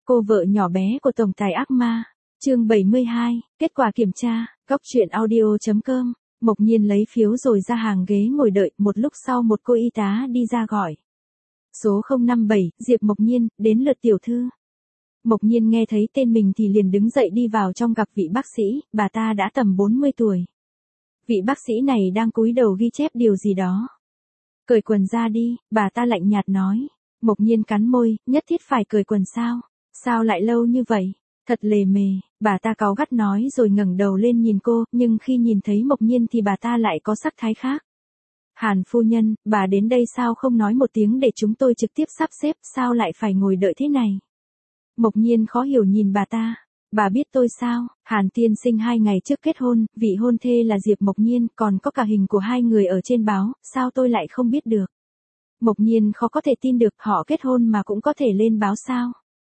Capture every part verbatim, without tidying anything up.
Cô vợ nhỏ bé của tổng tài ác ma. Chương bảy mươi hai, kết quả kiểm tra. Góc truyện audio chấm com. Mộc Nhiên lấy phiếu rồi ra hàng ghế ngồi đợi, một lúc sau một cô y tá đi ra gọi. Số không năm bảy, Diệp Mộc Nhiên, đến lượt tiểu thư. Mộc Nhiên nghe thấy tên mình thì liền đứng dậy đi vào trong gặp vị bác sĩ, bà ta đã tầm bốn mươi tuổi. Vị bác sĩ này đang cúi đầu ghi chép điều gì đó. Cởi quần ra đi, bà ta lạnh nhạt nói. Mộc Nhiên cắn môi, nhất thiết phải cởi quần sao? Sao lại lâu như vậy? Thật lề mề, bà ta cáu gắt nói rồi ngẩng đầu lên nhìn cô, nhưng khi nhìn thấy Mộc Nhiên thì bà ta lại có sắc thái khác. Hàn phu nhân, bà đến đây sao không nói một tiếng để chúng tôi trực tiếp sắp xếp, sao lại phải ngồi đợi thế này? Mộc Nhiên khó hiểu nhìn bà ta. Bà biết tôi sao? Hàn tiên sinh hai ngày trước kết hôn, vị hôn thê là Diệp Mộc Nhiên, còn có cả hình của hai người ở trên báo, sao tôi lại không biết được? Mộc Nhiên khó có thể tin được, họ kết hôn mà cũng có thể lên báo sao?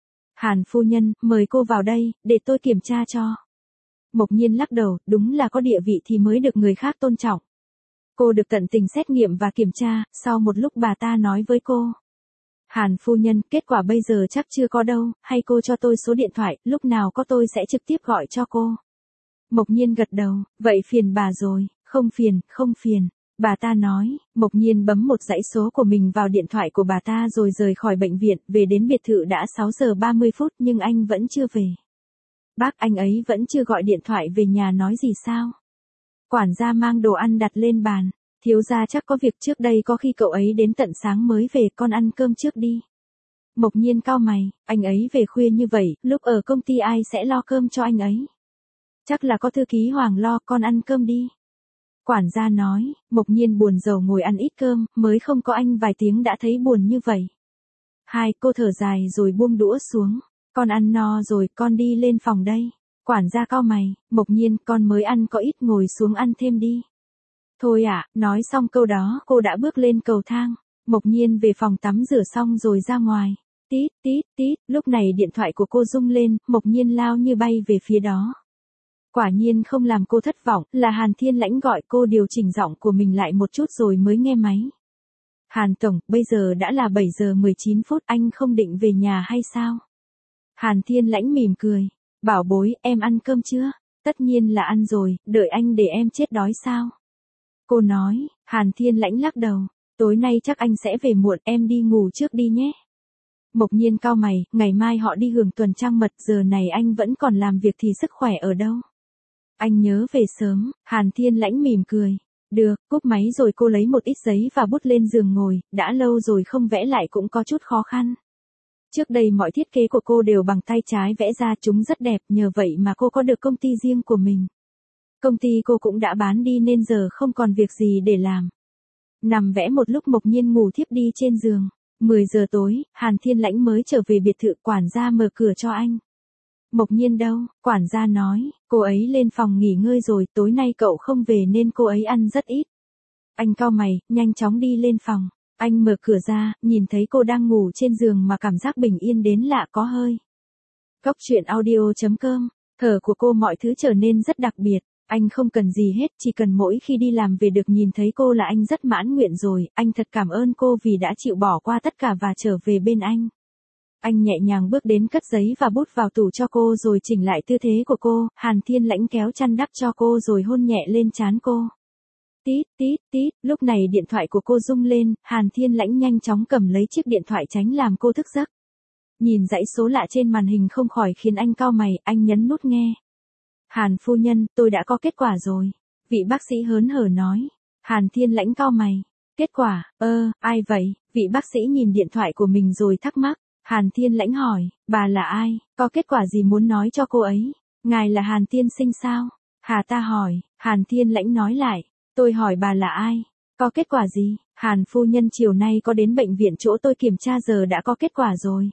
Hàn phu nhân, mời cô vào đây, để tôi kiểm tra cho. Mộc Nhiên lắc đầu, đúng là có địa vị thì mới được người khác tôn trọng. Cô được tận tình xét nghiệm và kiểm tra, sau một lúc bà ta nói với cô. Hàn phu nhân, kết quả bây giờ chắc chưa có đâu, hay cô cho tôi số điện thoại, lúc nào có tôi sẽ trực tiếp gọi cho cô. Mộc Nhiên gật đầu, vậy phiền bà rồi, không phiền, không phiền. Bà ta nói, Mộc Nhiên bấm một dãy số của mình vào điện thoại của bà ta rồi rời khỏi bệnh viện, về đến biệt thự đã sáu giờ ba mươi phút nhưng anh vẫn chưa về. Bác anh ấy vẫn chưa gọi điện thoại về nhà nói gì sao? Quản gia mang đồ ăn đặt lên bàn, thiếu gia chắc có việc trước đây có khi cậu ấy đến tận sáng mới về, con ăn cơm trước đi. Mộc Nhiên cau mày, anh ấy về khuya như vậy, lúc ở công ty ai sẽ lo cơm cho anh ấy? Chắc là có thư ký Hoàng lo, con ăn cơm đi. Quản gia nói, Mộc Nhiên buồn rầu ngồi ăn ít cơm, mới không có anh vài tiếng đã thấy buồn như vậy. Hai, cô thở dài rồi buông đũa xuống, con ăn no rồi, con đi lên phòng đây. Quản gia cau mày, Mộc Nhiên, con mới ăn có ít, ngồi xuống ăn thêm đi. Thôi ạ, à, nói xong câu đó, cô đã bước lên cầu thang. Mộc Nhiên về phòng tắm rửa xong rồi ra ngoài. Tít, tít, tít, lúc này điện thoại của cô rung lên, Mộc Nhiên lao như bay về phía đó. Quả nhiên không làm cô thất vọng, là Hàn Thiên Lãnh gọi cô, điều chỉnh giọng của mình lại một chút rồi mới nghe máy. Hàn tổng, bây giờ đã là bảy giờ mười chín phút, anh không định về nhà hay sao? Hàn Thiên Lãnh mỉm cười. Bảo bối, em ăn cơm chưa? Tất nhiên là ăn rồi, đợi anh để em chết đói sao? Cô nói. Hàn Thiên Lãnh lắc đầu. Tối nay chắc anh sẽ về muộn, em đi ngủ trước đi nhé. Mộc Nhiên cau mày, ngày mai họ đi hưởng tuần trăng mật, giờ này anh vẫn còn làm việc thì sức khỏe ở đâu? Anh nhớ về sớm. Hàn Thiên Lãnh mỉm cười. Được, cúp máy rồi cô lấy một ít giấy và bút lên giường ngồi, đã lâu rồi không vẽ lại cũng có chút khó khăn. Trước đây mọi thiết kế của cô đều bằng tay trái vẽ ra, chúng rất đẹp, nhờ vậy mà cô có được công ty riêng của mình. Công ty cô cũng đã bán đi nên giờ không còn việc gì để làm. Nằm vẽ một lúc Mộc Nhiên ngủ thiếp đi trên giường. mười giờ tối, Hàn Thiên Lãnh mới trở về biệt thự, quản gia mở cửa cho anh. Mộc Nhiên đâu? Quản gia nói, cô ấy lên phòng nghỉ ngơi rồi, tối nay cậu không về nên cô ấy ăn rất ít. Anh cau mày, nhanh chóng đi lên phòng. Anh mở cửa ra, nhìn thấy cô đang ngủ trên giường mà cảm giác bình yên đến lạ có hơi. Góc truyện audio chấm com, thở của cô mọi thứ trở nên rất đặc biệt. Anh không cần gì hết, chỉ cần mỗi khi đi làm về được nhìn thấy cô là anh rất mãn nguyện rồi. Anh thật cảm ơn cô vì đã chịu bỏ qua tất cả và trở về bên anh. Anh nhẹ nhàng bước đến cất giấy và bút vào tủ cho cô rồi chỉnh lại tư thế của cô. Hàn Thiên Lãnh kéo chăn đắp cho cô rồi hôn nhẹ lên trán cô. Tít, tít, tít, lúc này điện thoại của cô rung lên, Hàn Thiên Lãnh nhanh chóng cầm lấy chiếc điện thoại tránh làm cô thức giấc. Nhìn dãy số lạ trên màn hình không khỏi khiến anh cau mày, anh nhấn nút nghe. Hàn phu nhân, tôi đã có kết quả rồi. Vị bác sĩ hớn hở nói. Hàn Thiên Lãnh cau mày. Kết quả, ơ, ai vậy? Vị bác sĩ nhìn điện thoại của mình rồi thắc mắc. Hàn Thiên Lãnh hỏi, bà là ai? Có kết quả gì muốn nói cho cô ấy? Ngài là Hàn tiên sinh sao? Hà ta hỏi. Hàn Thiên Lãnh nói lại. Tôi hỏi bà là ai? Có kết quả gì? Hàn phu nhân chiều nay có đến bệnh viện chỗ tôi kiểm tra, giờ đã có kết quả rồi.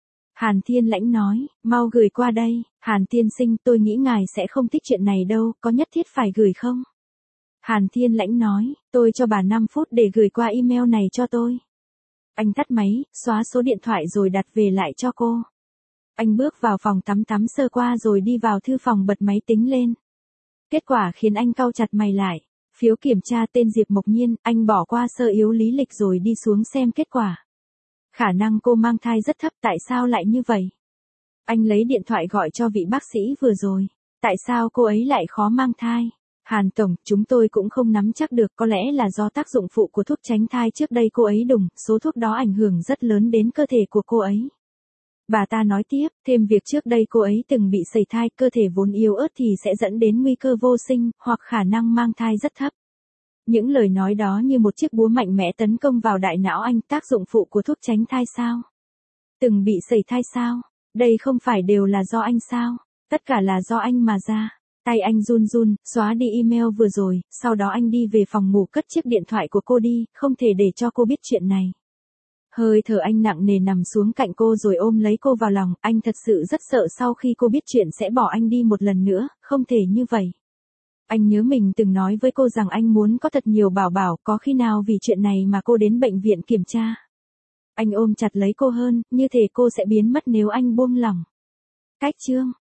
Hàn Thiên Lãnh nói, mau gửi qua đây. Hàn tiên sinh, tôi nghĩ ngài sẽ không thích chuyện này đâu, có nhất thiết phải gửi không? Hàn Thiên Lãnh nói, tôi cho bà năm phút để gửi qua email này cho tôi. Anh tắt máy, xóa số điện thoại rồi đặt về lại cho cô. Anh bước vào phòng tắm tắm sơ qua rồi đi vào thư phòng bật máy tính lên. Kết quả khiến anh cau chặt mày lại. Phiếu kiểm tra tên Diệp Mộc Nhiên, anh bỏ qua sơ yếu lý lịch rồi đi xuống xem kết quả. Khả năng cô mang thai rất thấp, tại sao lại như vậy? Anh lấy điện thoại gọi cho vị bác sĩ vừa rồi. Tại sao cô ấy lại khó mang thai? Hàn Tổng, chúng tôi cũng không nắm chắc được, có lẽ là do tác dụng phụ của thuốc tránh thai trước đây cô ấy đùng, số thuốc đó ảnh hưởng rất lớn đến cơ thể của cô ấy. Bà ta nói tiếp, thêm việc trước đây cô ấy từng bị sẩy thai, cơ thể vốn yếu ớt thì sẽ dẫn đến nguy cơ vô sinh, hoặc khả năng mang thai rất thấp. Những lời nói đó như một chiếc búa mạnh mẽ tấn công vào đại não anh, tác dụng phụ của thuốc tránh thai sao? Từng bị sẩy thai sao? Đây không phải đều là do anh sao? Tất cả là do anh mà ra. Tay anh run run, xóa đi email vừa rồi, sau đó anh đi về phòng ngủ cất chiếc điện thoại của cô đi, không thể để cho cô biết chuyện này. Hơi thở anh nặng nề nằm xuống cạnh cô rồi ôm lấy cô vào lòng, anh thật sự rất sợ sau khi cô biết chuyện sẽ bỏ anh đi một lần nữa, không thể như vậy. Anh nhớ mình từng nói với cô rằng anh muốn có thật nhiều bảo bảo, có khi nào vì chuyện này mà cô đến bệnh viện kiểm tra. Anh ôm chặt lấy cô hơn, như thể cô sẽ biến mất nếu anh buông lỏng. Cách chương